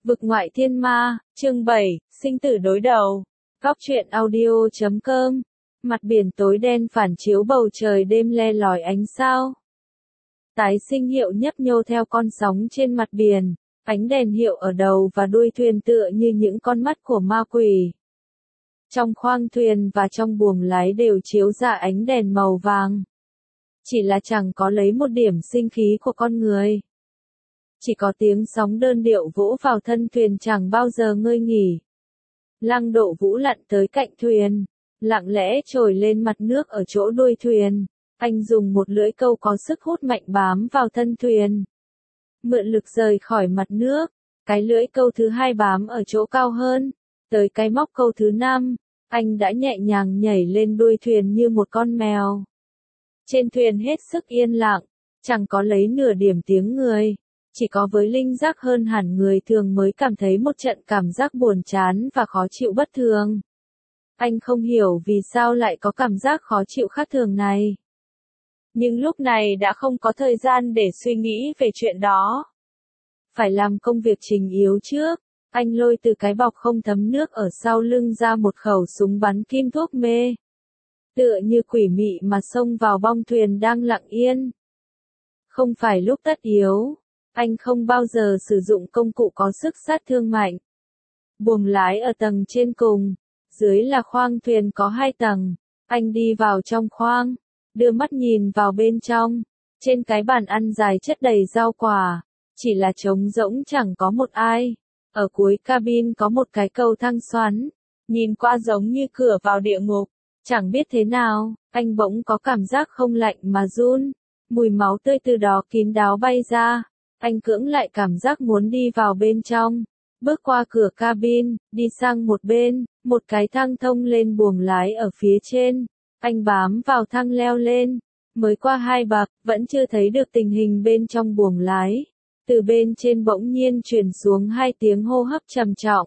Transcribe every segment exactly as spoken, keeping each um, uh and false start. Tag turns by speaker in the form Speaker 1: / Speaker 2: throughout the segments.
Speaker 1: Vực ngoại thiên ma, chương bảy, sinh tử đối đầu. Góc truyện audio chấm com. Mặt biển tối đen phản chiếu bầu trời đêm le lói ánh sao. Tái sinh hiệu nhấp nhô theo con sóng trên mặt biển, ánh đèn hiệu ở đầu và đuôi thuyền tựa như những con mắt của ma quỷ. Trong khoang thuyền và trong buồng lái đều chiếu ra ánh đèn màu vàng. Chỉ là chẳng có lấy một điểm sinh khí của con người. Chỉ có tiếng sóng đơn điệu vỗ vào thân thuyền chẳng bao giờ ngơi nghỉ. Lăng Độ Vũ lặn tới cạnh thuyền, lặng lẽ trồi lên mặt nước ở chỗ đuôi thuyền. Anh dùng một lưỡi câu có sức hút mạnh bám vào thân thuyền. Mượn lực rời khỏi mặt nước, cái lưỡi câu thứ hai bám ở chỗ cao hơn. Tới cái móc câu thứ năm, anh đã nhẹ nhàng nhảy lên đuôi thuyền như một con mèo. Trên thuyền hết sức yên lặng, chẳng có lấy nửa điểm tiếng người. Chỉ có với linh giác hơn hẳn người thường mới cảm thấy một trận cảm giác buồn chán và khó chịu bất thường. Anh không hiểu vì sao lại có cảm giác khó chịu khác thường này. Nhưng lúc này đã không có thời gian để suy nghĩ về chuyện đó. Phải làm công việc chính yếu trước. Anh lôi từ cái bọc không thấm nước ở sau lưng ra một khẩu súng bắn kim thuốc mê. Tựa như quỷ mị mà xông vào bong thuyền đang lặng yên. Không phải lúc tất yếu. Anh không bao giờ sử dụng công cụ có sức sát thương mạnh. Buồng lái ở tầng trên cùng, dưới là khoang thuyền có hai tầng. Anh đi vào trong khoang, đưa mắt nhìn vào bên trong. Trên cái bàn ăn dài chất đầy rau quả, chỉ là trống rỗng chẳng có một ai. Ở cuối cabin có một cái cầu thang xoắn, nhìn qua giống như cửa vào địa ngục. Chẳng biết thế nào, anh bỗng có cảm giác không lạnh mà run. Mùi máu tươi từ đó kín đáo bay ra. Anh cưỡng lại cảm giác muốn đi vào bên trong, bước qua cửa cabin, đi sang một bên, một cái thang thông lên buồng lái ở phía trên. Anh bám vào thang leo lên, mới qua hai bậc, vẫn chưa thấy được tình hình bên trong buồng lái. Từ bên trên bỗng nhiên truyền xuống hai tiếng hô hấp trầm trọng.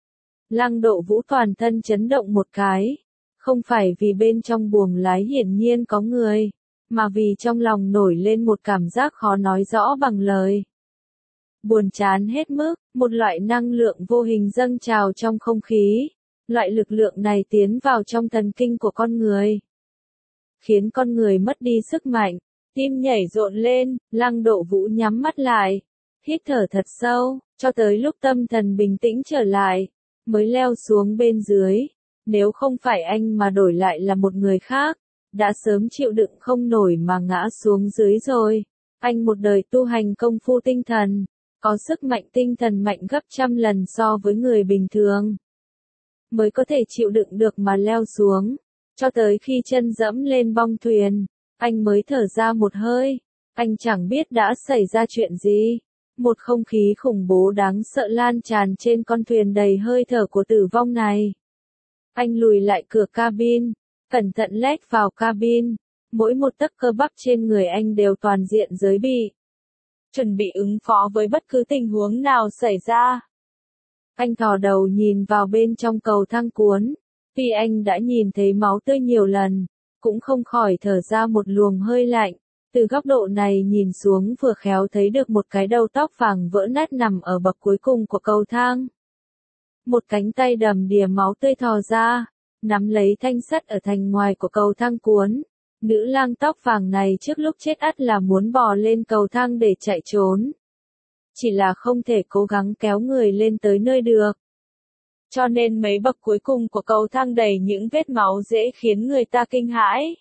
Speaker 1: Lăng Độ Vũ toàn thân chấn động một cái, không phải vì bên trong buồng lái hiển nhiên có người, mà vì trong lòng nổi lên một cảm giác khó nói rõ bằng lời. Buồn chán hết mức, một loại năng lượng vô hình dâng trào trong không khí. Loại lực lượng này tiến vào trong thần kinh của con người, khiến con người mất đi sức mạnh, tim nhảy rộn lên. Lăng Độ Vũ nhắm mắt lại, hít thở thật sâu, cho tới lúc tâm thần bình tĩnh trở lại, mới leo xuống bên dưới. Nếu không phải anh mà đổi lại là một người khác, đã sớm chịu đựng không nổi mà ngã xuống dưới rồi. Anh một đời tu hành công phu tinh thần, có sức mạnh tinh thần mạnh gấp trăm lần so với người bình thường, mới có thể chịu đựng được mà leo xuống. Cho tới khi chân dẫm lên bong thuyền, anh mới thở ra một hơi. Anh chẳng biết đã xảy ra chuyện gì. Một không khí khủng bố đáng sợ lan tràn trên con thuyền đầy hơi thở của tử vong này. Anh lùi lại cửa cabin, cẩn thận lét vào cabin. Mỗi một tấc cơ bắp trên người anh đều toàn diện giới bị, chuẩn bị ứng phó với bất cứ tình huống nào xảy ra. Anh thò đầu nhìn vào bên trong cầu thang cuốn. Tuy anh đã nhìn thấy máu tươi nhiều lần, cũng không khỏi thở ra một luồng hơi lạnh. Từ góc độ này nhìn xuống vừa khéo thấy được một cái đầu tóc vàng vỡ nát nằm ở bậc cuối cùng của cầu thang. Một cánh tay đầm đìa máu tươi thò ra, nắm lấy thanh sắt ở thành ngoài của cầu thang cuốn. Nữ lang tóc vàng này trước lúc chết ắt là muốn bò lên cầu thang để chạy trốn. Chỉ là không thể cố gắng kéo người lên tới nơi được. Cho nên mấy bậc cuối cùng của cầu thang đầy những vết máu dễ khiến người ta kinh hãi.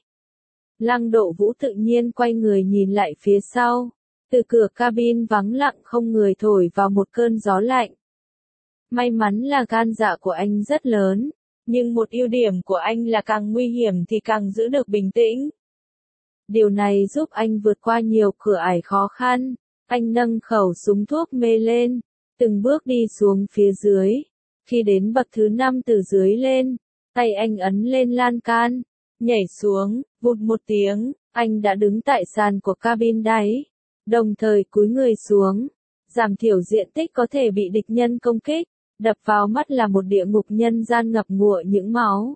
Speaker 1: Lăng Độ Vũ tự nhiên quay người nhìn lại phía sau. Từ cửa cabin vắng lặng không người thổi vào một cơn gió lạnh. May mắn là gan dạ của anh rất lớn. Nhưng một ưu điểm của anh là càng nguy hiểm thì càng giữ được bình tĩnh. Điều này giúp anh vượt qua nhiều cửa ải khó khăn. Anh nâng khẩu súng thuốc mê lên, từng bước đi xuống phía dưới. Khi đến bậc thứ năm từ dưới lên, tay anh ấn lên lan can, nhảy xuống, vụt một tiếng, anh đã đứng tại sàn của cabin đáy, đồng thời cúi người xuống, giảm thiểu diện tích có thể bị địch nhân công kích. Đập vào mắt là một địa ngục nhân gian ngập ngụa những máu.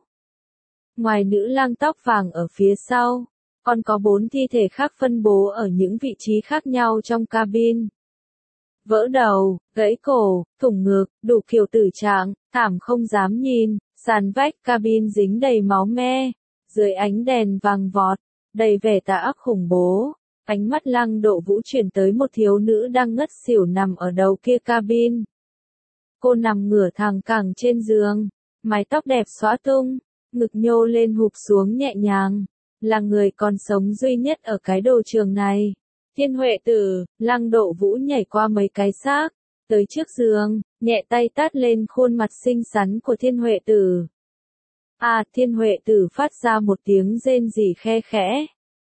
Speaker 1: Ngoài nữ lang tóc vàng ở phía sau, còn có bốn thi thể khác phân bố ở những vị trí khác nhau trong cabin. vỡ đầu, gãy cổ, thủng ngực, đủ kiểu tử trạng, thảm không dám nhìn, sàn vách cabin dính đầy máu me, dưới ánh đèn vàng vọt, đầy vẻ tà ác khủng bố. Ánh mắt Lăng Độ Vũ chuyển tới một thiếu nữ đang ngất xỉu nằm ở đầu kia cabin. Cô nằm ngửa thẳng cẳng trên giường, mái tóc đẹp xõa tung, ngực nhô lên hụp xuống nhẹ nhàng, là người còn sống duy nhất ở cái đồ trường này. Thiên Huệ Tử, Lăng Độ Vũ nhảy qua mấy cái xác, tới trước giường, nhẹ tay tát lên khuôn mặt xinh xắn của Thiên Huệ Tử. À, Thiên Huệ Tử phát ra một tiếng rên rỉ khe khẽ.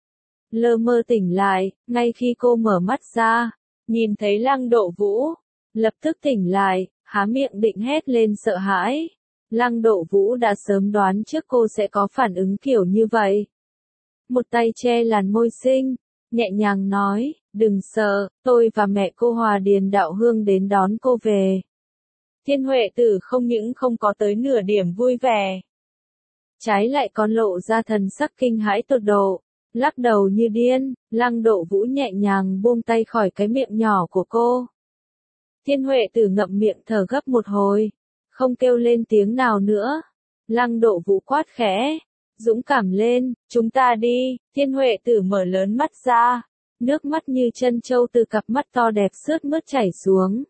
Speaker 1: Lơ mơ tỉnh lại, ngay khi cô mở mắt ra, nhìn thấy Lăng Độ Vũ, lập tức tỉnh lại, há miệng định hét lên sợ hãi. Lăng Độ Vũ đã sớm đoán trước cô sẽ có phản ứng kiểu như vậy. Một tay che làn môi xinh, nhẹ nhàng nói, đừng sợ, tôi và mẹ cô Hòa Điền Đạo Hương đến đón cô về. Thiên Huệ Tử không những không có tới nửa điểm vui vẻ, trái lại còn lộ ra thần sắc kinh hãi tột độ, lắc đầu như điên. Lăng Độ Vũ nhẹ nhàng buông tay khỏi cái miệng nhỏ của cô. Thiên Huệ Tử ngậm miệng thở gấp một hồi, không kêu lên tiếng nào nữa. Lăng Độ Vũ quát khẽ, dũng cảm lên, chúng ta đi. Thiên Huệ Tử mở lớn mắt ra, nước mắt như chân trâu từ cặp mắt to đẹp sướt mướt chảy xuống.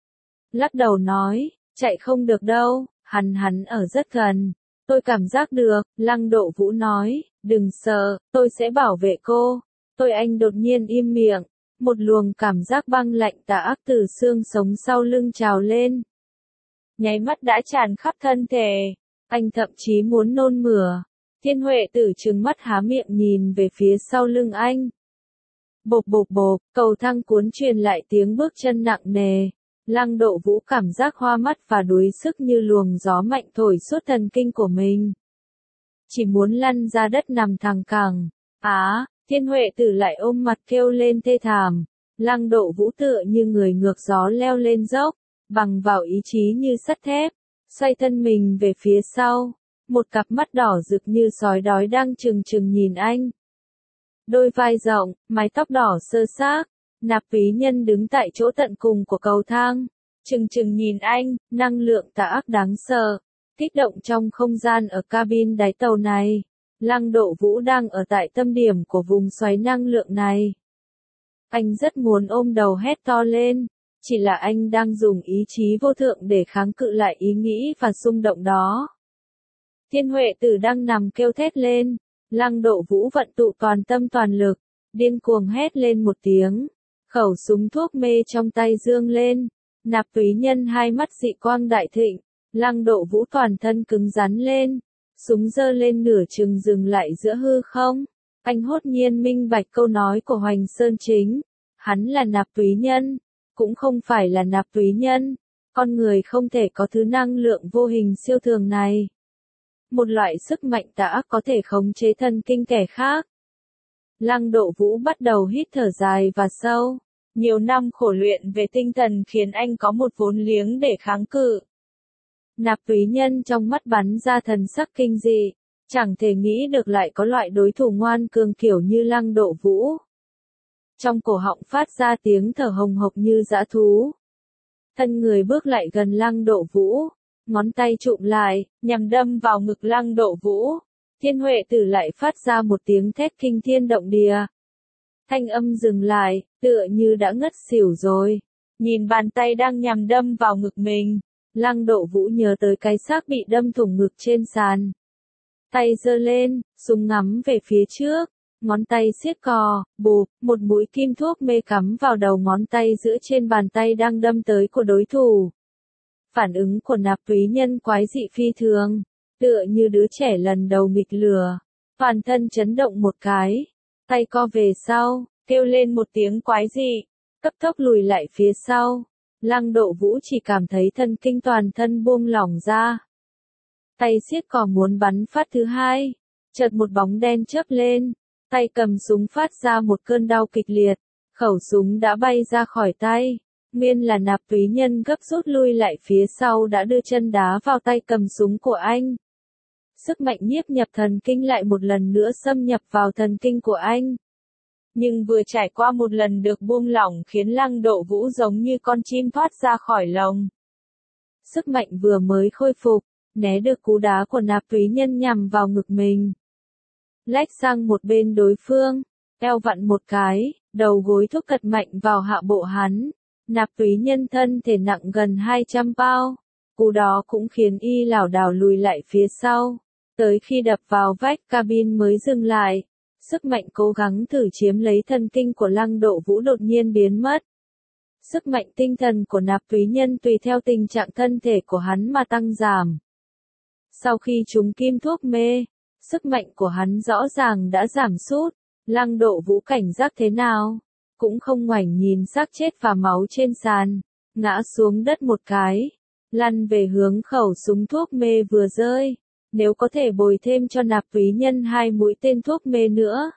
Speaker 1: Lắc đầu nói, chạy không được đâu, hắn hắn ở rất gần, tôi cảm giác được. Lăng Độ Vũ nói, đừng sợ, tôi sẽ bảo vệ cô. Tôi anh đột nhiên im miệng, một luồng cảm giác băng lạnh tà ác từ xương sống sau lưng trào lên. Nháy mắt đã tràn khắp thân thể, anh thậm chí muốn nôn mửa. Thiên Huệ Tử trừng mắt há miệng nhìn về phía sau lưng anh. Bộp bộp bộp, cầu thang cuốn truyền lại tiếng bước chân nặng nề. Lăng Độ Vũ cảm giác hoa mắt và đuối sức như luồng gió mạnh thổi suốt thần kinh của mình. Chỉ muốn lăn ra đất nằm thẳng cẳng. Á, Thiên Huệ Tử lại ôm mặt kêu lên thê thảm. Lăng Độ Vũ tựa như người ngược gió leo lên dốc, bằng vào ý chí như sắt thép, xoay thân mình về phía sau. Một cặp mắt đỏ rực như sói đói đang trừng trừng nhìn anh. Đôi vai rộng, mái tóc đỏ sơ xác, Nạp Túy Nhân đứng tại chỗ tận cùng của cầu thang, trừng trừng nhìn anh, năng lượng tà ác đáng sợ, kích động trong không gian ở cabin đáy tàu này. Lăng Độ Vũ đang ở tại tâm điểm của vùng xoáy năng lượng này. Anh rất muốn ôm đầu hét to lên, chỉ là anh đang dùng ý chí vô thượng để kháng cự lại ý nghĩ và xung động đó. Thiên Huệ Tử đang nằm kêu thét lên, Lăng Độ Vũ vận tụ toàn tâm toàn lực, điên cuồng hét lên một tiếng, khẩu súng thuốc mê trong tay dương lên, Nạp Túy Nhân hai mắt dị quang đại thịnh, Lăng Độ Vũ toàn thân cứng rắn lên, súng giơ lên nửa chừng dừng lại giữa hư không. Anh hốt nhiên minh bạch câu nói của Hoành Sơn Chính, hắn là Nạp Túy Nhân, cũng không phải là Nạp Túy Nhân, con người không thể có thứ năng lượng vô hình siêu thường này. Một loại sức mạnh tà ác có thể khống chế thần kinh kẻ khác. Lăng Độ Vũ bắt đầu hít thở dài và sâu. Nhiều năm khổ luyện về tinh thần khiến anh có một vốn liếng để kháng cự. Nạp Túy Nhân trong mắt bắn ra thần sắc kinh dị, chẳng thể nghĩ được lại có loại đối thủ ngoan cường kiểu như Lăng Độ Vũ. Trong cổ họng phát ra tiếng thở hồng hộc như dã thú. Thân người bước lại gần Lăng Độ Vũ, ngón tay chụm lại, nhằm đâm vào ngực Lăng Độ Vũ. Thiên Huệ Tử lại phát ra một tiếng thét kinh thiên động địa. Thanh âm dừng lại, tựa như đã ngất xỉu rồi. Nhìn bàn tay đang nhằm đâm vào ngực mình, Lăng Độ Vũ nhớ tới cái xác bị đâm thủng ngực trên sàn. Tay giơ lên, súng ngắm về phía trước, ngón tay siết cò, bụp, một mũi kim thuốc mê cắm vào đầu ngón tay giữa trên bàn tay đang đâm tới của đối thủ. Phản ứng của Nạp Túy Nhân quái dị phi thường, tựa như đứa trẻ lần đầu nghịch lừa, toàn thân chấn động một cái, tay co về sau, kêu lên một tiếng quái dị, cấp tốc lùi lại phía sau. Lăng Độ Vũ chỉ cảm thấy thân kinh toàn thân buông lỏng ra. Tay siết cò muốn bắn phát thứ hai, chợt một bóng đen chớp lên, tay cầm súng phát ra một cơn đau kịch liệt, khẩu súng đã bay ra khỏi tay. Nguyên là Nạp Túy Nhân gấp rút lui lại phía sau đã đưa chân đá vào tay cầm súng của anh. Sức mạnh nhiếp nhập thần kinh lại một lần nữa xâm nhập vào thần kinh của anh. Nhưng vừa trải qua một lần được buông lỏng khiến Lăng Độ Vũ giống như con chim thoát ra khỏi lồng. Sức mạnh vừa mới khôi phục, né được cú đá của Nạp Túy Nhân nhằm vào ngực mình. Lách sang một bên đối phương, eo vặn một cái, đầu gối thúc thật mạnh vào hạ bộ hắn. Nạp Túy Nhân thân thể nặng gần hai trăm pound, cú đó cũng khiến y lảo đảo lùi lại phía sau, tới khi đập vào vách cabin mới dừng lại. Sức mạnh cố gắng thử chiếm lấy thần kinh của Lăng Độ Vũ đột nhiên biến mất. Sức mạnh tinh thần của Nạp Túy Nhân tùy theo tình trạng thân thể của hắn mà tăng giảm. Sau khi trúng kim thuốc mê, sức mạnh của hắn rõ ràng đã giảm sút. Lăng Độ Vũ cảnh giác thế nào, cũng không ngoảnh nhìn xác chết và máu trên sàn, ngã xuống đất một cái, lăn về hướng khẩu súng thuốc mê vừa rơi. Nếu có thể bồi thêm cho Nạp Túy Nhân hai mũi tên thuốc mê nữa,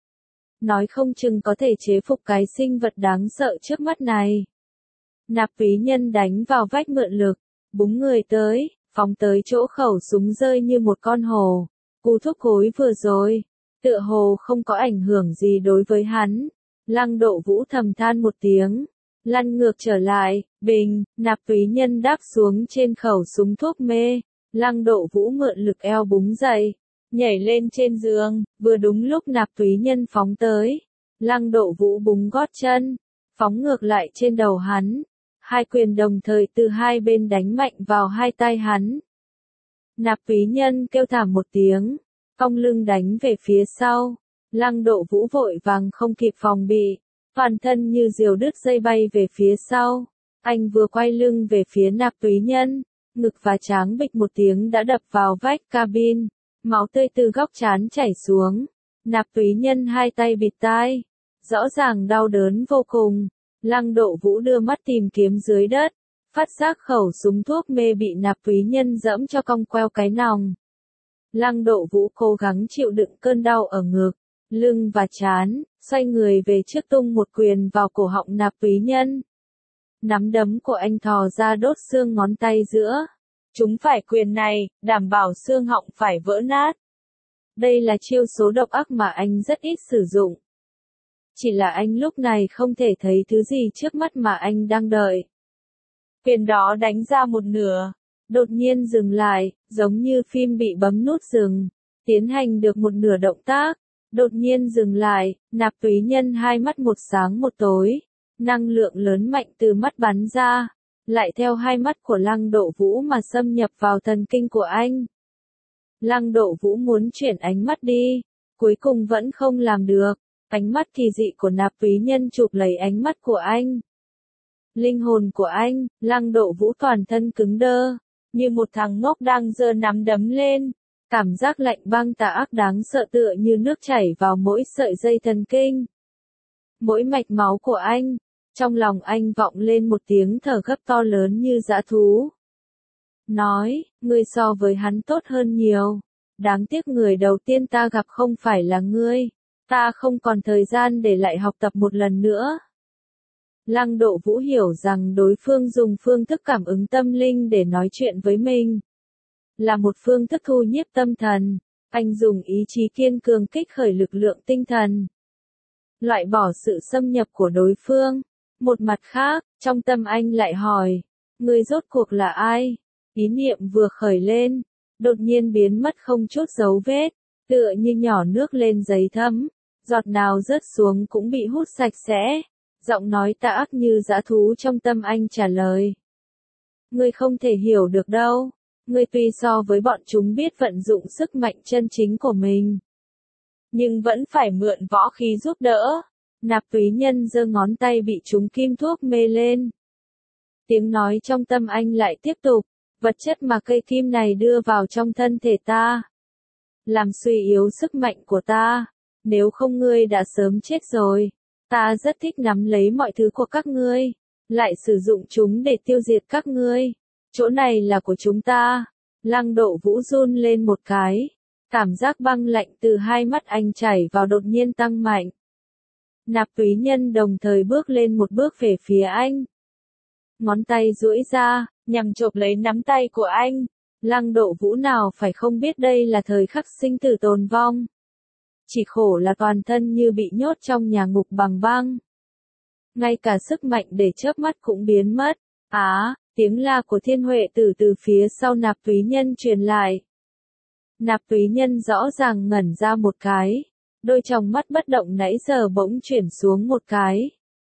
Speaker 1: nói không chừng có thể chế phục cái sinh vật đáng sợ trước mắt này. Nạp Túy Nhân đánh vào vách mượn lực, búng người tới, phóng tới chỗ khẩu súng rơi như một con hổ. Cú thúc gối vừa rồi, tựa hồ không có ảnh hưởng gì đối với hắn. Lăng Độ Vũ thầm than một tiếng, lăn ngược trở lại, bình, Nạp Túy Nhân đáp xuống trên khẩu súng thuốc mê. Lăng Độ Vũ mượn lực eo búng dậy, nhảy lên trên giường, vừa đúng lúc Nạp Túy Nhân phóng tới. Lăng Độ Vũ búng gót chân, phóng ngược lại trên đầu hắn. Hai quyền đồng thời từ hai bên đánh mạnh vào hai tay hắn. Nạp Túy Nhân kêu thảm một tiếng, cong lưng đánh về phía sau. Lăng Độ Vũ vội vàng không kịp phòng bị, toàn thân như diều đứt dây bay về phía sau. Anh vừa quay lưng về phía Nạp Túy Nhân, ngực và trán bịch một tiếng đã đập vào vách cabin, máu tươi từ góc trán chảy xuống. Nạp Túy Nhân hai tay bịt tai, rõ ràng đau đớn vô cùng. Lăng Độ Vũ đưa mắt tìm kiếm dưới đất, phát giác khẩu súng thuốc mê bị Nạp Túy Nhân dẫm cho cong queo cái nòng. Lăng Độ Vũ cố gắng chịu đựng cơn đau ở ngực, lưng và trán, xoay người về trước tung một quyền vào cổ họng Nạp Túy Nhân. Nắm đấm của anh thò ra đốt xương ngón tay giữa. Chúng phải quyền này, đảm bảo xương họng phải vỡ nát. Đây là chiêu số độc ác mà anh rất ít sử dụng. Chỉ là anh lúc này không thể thấy thứ gì trước mắt mà anh đang đợi. Quyền đó đánh ra một nửa, đột nhiên dừng lại, giống như phim bị bấm nút dừng. Tiến hành được một nửa động tác, đột nhiên dừng lại. Nạp Túy Nhân hai mắt một sáng một tối. Năng lượng lớn mạnh từ mắt bắn ra, lại theo hai mắt của Lăng Độ Vũ mà xâm nhập vào thần kinh của anh. Lăng Độ Vũ muốn chuyển ánh mắt đi, cuối cùng vẫn không làm được. Ánh mắt kỳ dị của Nạp Túy Nhân chụp lấy ánh mắt của anh. Linh hồn của anh, Lăng Độ Vũ toàn thân cứng đơ, như một thằng ngốc đang giơ nắm đấm lên. Cảm giác lạnh băng tà ác đáng sợ tựa như nước chảy vào mỗi sợi dây thần kinh, mỗi mạch máu của anh. Trong lòng anh vọng lên một tiếng thở gấp to lớn như dã thú. Nói, ngươi so với hắn tốt hơn nhiều. Đáng tiếc người đầu tiên ta gặp không phải là ngươi. Ta không còn thời gian để lại học tập một lần nữa. Lăng Độ Vũ hiểu rằng đối phương dùng phương thức cảm ứng tâm linh để nói chuyện với mình. Là một phương thức thu nhiếp tâm thần. Anh dùng ý chí kiên cường kích khởi lực lượng tinh thần, loại bỏ sự xâm nhập của đối phương. Một mặt khác, trong tâm anh lại hỏi, người rốt cuộc là ai? Ý niệm vừa khởi lên, đột nhiên biến mất không chút dấu vết, tựa như nhỏ nước lên giấy thấm, giọt nào rớt xuống cũng bị hút sạch sẽ. Giọng nói tà ác như dã thú trong tâm anh trả lời. Ngươi không thể hiểu được đâu, ngươi tuy so với bọn chúng biết vận dụng sức mạnh chân chính của mình, nhưng vẫn phải mượn võ khí giúp đỡ. Nạp Túy Nhân giơ ngón tay bị trúng kim thuốc mê lên. Tiếng nói trong tâm anh lại tiếp tục, vật chất mà cây kim này đưa vào trong thân thể ta, làm suy yếu sức mạnh của ta. Nếu không ngươi đã sớm chết rồi. Ta rất thích nắm lấy mọi thứ của các ngươi, lại sử dụng chúng để tiêu diệt các ngươi. Chỗ này là của chúng ta. Lăng Độ Vũ run lên một cái. Cảm giác băng lạnh từ hai mắt anh chảy vào đột nhiên tăng mạnh. Nạp Túy Nhân đồng thời bước lên một bước về phía anh. Ngón tay duỗi ra, nhằm chộp lấy nắm tay của anh. Lăng Độ Vũ nào phải không biết đây là thời khắc sinh tử tồn vong. chỉ khổ là toàn thân như bị nhốt trong nhà ngục bằng băng. Ngay cả sức mạnh để chớp mắt cũng biến mất. Á, tiếng la của Thiên Huệ Tử từ phía sau Nạp Túy Nhân truyền lại. Nạp Túy Nhân rõ ràng ngẩn ra một cái, đôi tròng mắt bất động nãy giờ bỗng chuyển xuống một cái.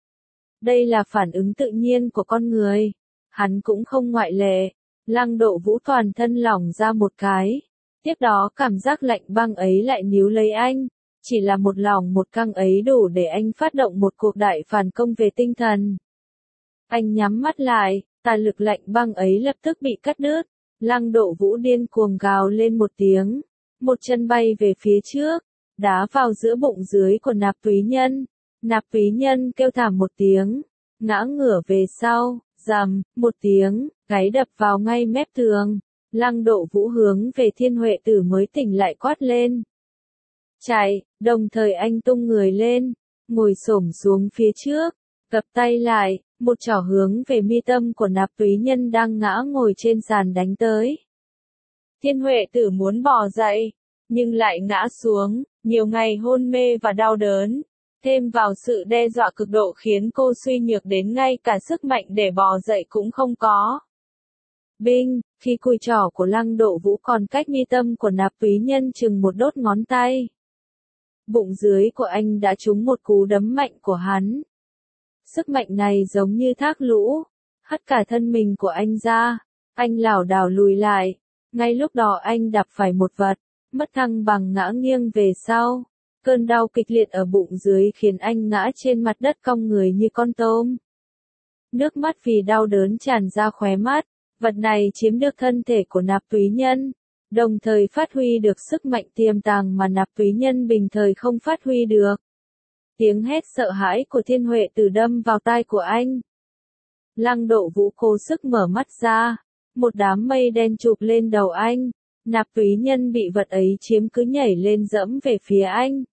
Speaker 1: Đây là phản ứng tự nhiên của con người, hắn cũng không ngoại lệ. Lăng Độ Vũ toàn thân lỏng ra một cái, tiếp đó cảm giác lạnh băng ấy lại níu lấy anh, chỉ là một lòng một căng ấy đủ để anh phát động một cuộc đại phản công về tinh thần. Anh nhắm mắt lại, tà lực lạnh băng ấy lập tức bị cắt đứt. Lăng Độ Vũ điên cuồng gào lên một tiếng, một chân bay về phía trước, đá vào giữa bụng dưới của Nạp Túy Nhân. Nạp Túy Nhân kêu thảm một tiếng, ngã ngửa về sau, rầm, một tiếng, gáy đập vào ngay mép tường. Lăng Độ Vũ hướng về Thiên Huệ Tử mới tỉnh lại quát lên. Chạy, đồng thời anh tung người lên, ngồi xổm xuống phía trước, gập tay lại, một chỏ hướng về mi tâm của Nạp Túy Nhân đang ngã ngồi trên sàn đánh tới. Thiên Huệ Tử muốn bò dậy, nhưng lại ngã xuống, nhiều ngày hôn mê và đau đớn, thêm vào sự đe dọa cực độ khiến cô suy nhược đến ngay cả sức mạnh để bò dậy cũng không có. Binh, khi cùi trỏ của Lăng Độ Vũ còn cách mi tâm của Nạp Túy Nhân chừng một đốt ngón tay. Bụng dưới của anh đã trúng một cú đấm mạnh của hắn. Sức mạnh này giống như thác lũ, hất cả thân mình của anh ra, anh lảo đảo lùi lại, ngay lúc đó anh đạp phải một vật, mất thăng bằng ngã nghiêng về sau. Cơn đau kịch liệt ở bụng dưới khiến anh ngã trên mặt đất cong người như con tôm. Nước mắt vì đau đớn tràn ra khóe mắt, vật này chiếm được thân thể của Nạp Túy Nhân, đồng thời phát huy được sức mạnh tiềm tàng mà Nạp Túy Nhân bình thời không phát huy được. Tiếng hét sợ hãi của Thiên Huệ Tử đâm vào tai của anh. Lăng Độ Vũ cố sức mở mắt ra, một đám mây đen chụp lên đầu anh, Nạp Túy Nhân bị vật ấy chiếm cứ nhảy lên dẫm về phía anh.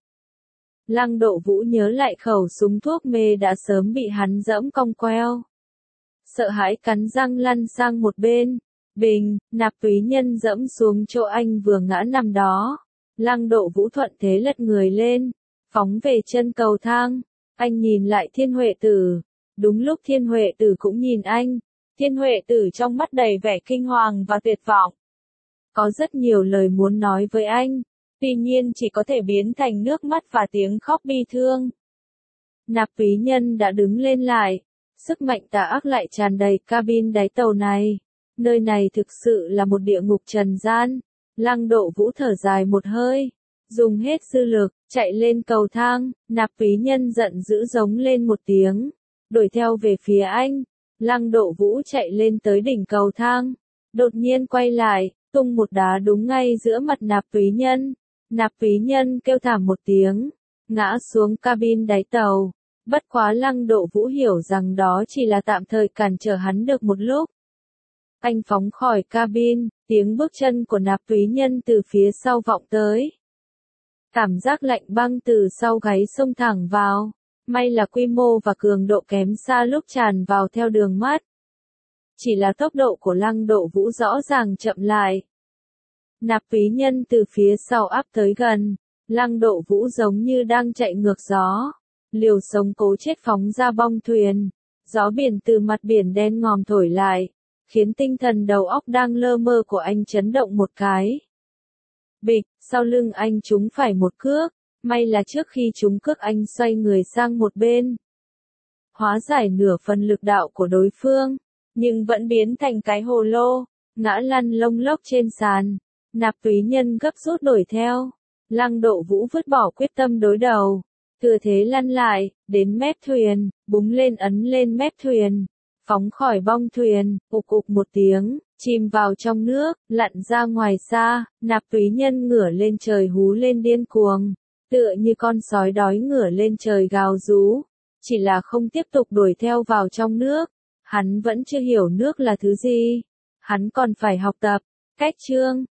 Speaker 1: Lăng Độ Vũ nhớ lại khẩu súng thuốc mê đã sớm bị hắn dẫm cong queo. Sợ hãi cắn răng lăn sang một bên, bình, Nạp Túy Nhân dẫm xuống chỗ anh vừa ngã nằm đó. Lăng Độ Vũ thuận thế lật người lên, phóng về chân cầu thang. Anh nhìn lại Thiên Huệ Tử, đúng lúc Thiên Huệ Tử cũng nhìn anh. Thiên Huệ Tử trong mắt đầy vẻ kinh hoàng và tuyệt vọng. Có rất nhiều lời muốn nói với anh, tuy nhiên chỉ có thể biến thành nước mắt và tiếng khóc bi thương. Nạp Túy Nhân đã đứng lên lại, sức mạnh tà ác lại tràn đầy cabin đáy tàu này. Nơi này thực sự là một địa ngục trần gian. Lăng Độ Vũ thở dài một hơi, dùng hết dư lực, chạy lên cầu thang. Nạp Túy Nhân giận dữ giống lên một tiếng, đuổi theo về phía anh. Lăng Độ Vũ chạy lên tới đỉnh cầu thang, đột nhiên quay lại, tung một đá đúng ngay giữa mặt Nạp Túy Nhân. Nạp Túy Nhân kêu thảm một tiếng, ngã xuống cabin đáy tàu. Bất quá Lăng Độ Vũ hiểu rằng đó chỉ là tạm thời cản trở hắn được một lúc. Anh phóng khỏi cabin, tiếng bước chân của Nạp Túy Nhân từ phía sau vọng tới. Cảm giác lạnh băng từ sau gáy xông thẳng vào, may là quy mô và cường độ kém xa lúc tràn vào theo đường mắt. Chỉ là tốc độ của Lăng Độ Vũ rõ ràng chậm lại. Nạp Túy Nhân từ phía sau áp tới gần, Lăng Độ Vũ giống như đang chạy ngược gió, liều sống cố chết phóng ra bong thuyền. Gió biển từ mặt biển đen ngòm thổi lại, khiến tinh thần đầu óc đang lơ mơ của anh chấn động một cái. Bịch, sau lưng anh trúng phải một cước, may là trước khi trúng cước anh xoay người sang một bên. Hóa giải nửa phần lực đạo của đối phương, nhưng vẫn biến thành cái hồ lô, ngã lăn lông lốc trên sàn. Nạp Túy Nhân gấp rút đuổi theo. Lăng Độ Vũ vứt bỏ quyết tâm đối đầu, thừa thế lăn lại, đến mép thuyền, búng lên ấn lên mép thuyền, phóng khỏi bong thuyền, ục ục một tiếng, chìm vào trong nước, lặn ra ngoài xa. Nạp Túy Nhân ngửa lên trời hú lên điên cuồng, tựa như con sói đói ngửa lên trời gào rú, chỉ là không tiếp tục đuổi theo vào trong nước. Hắn vẫn chưa hiểu nước là thứ gì, hắn còn phải học tập. Cách chương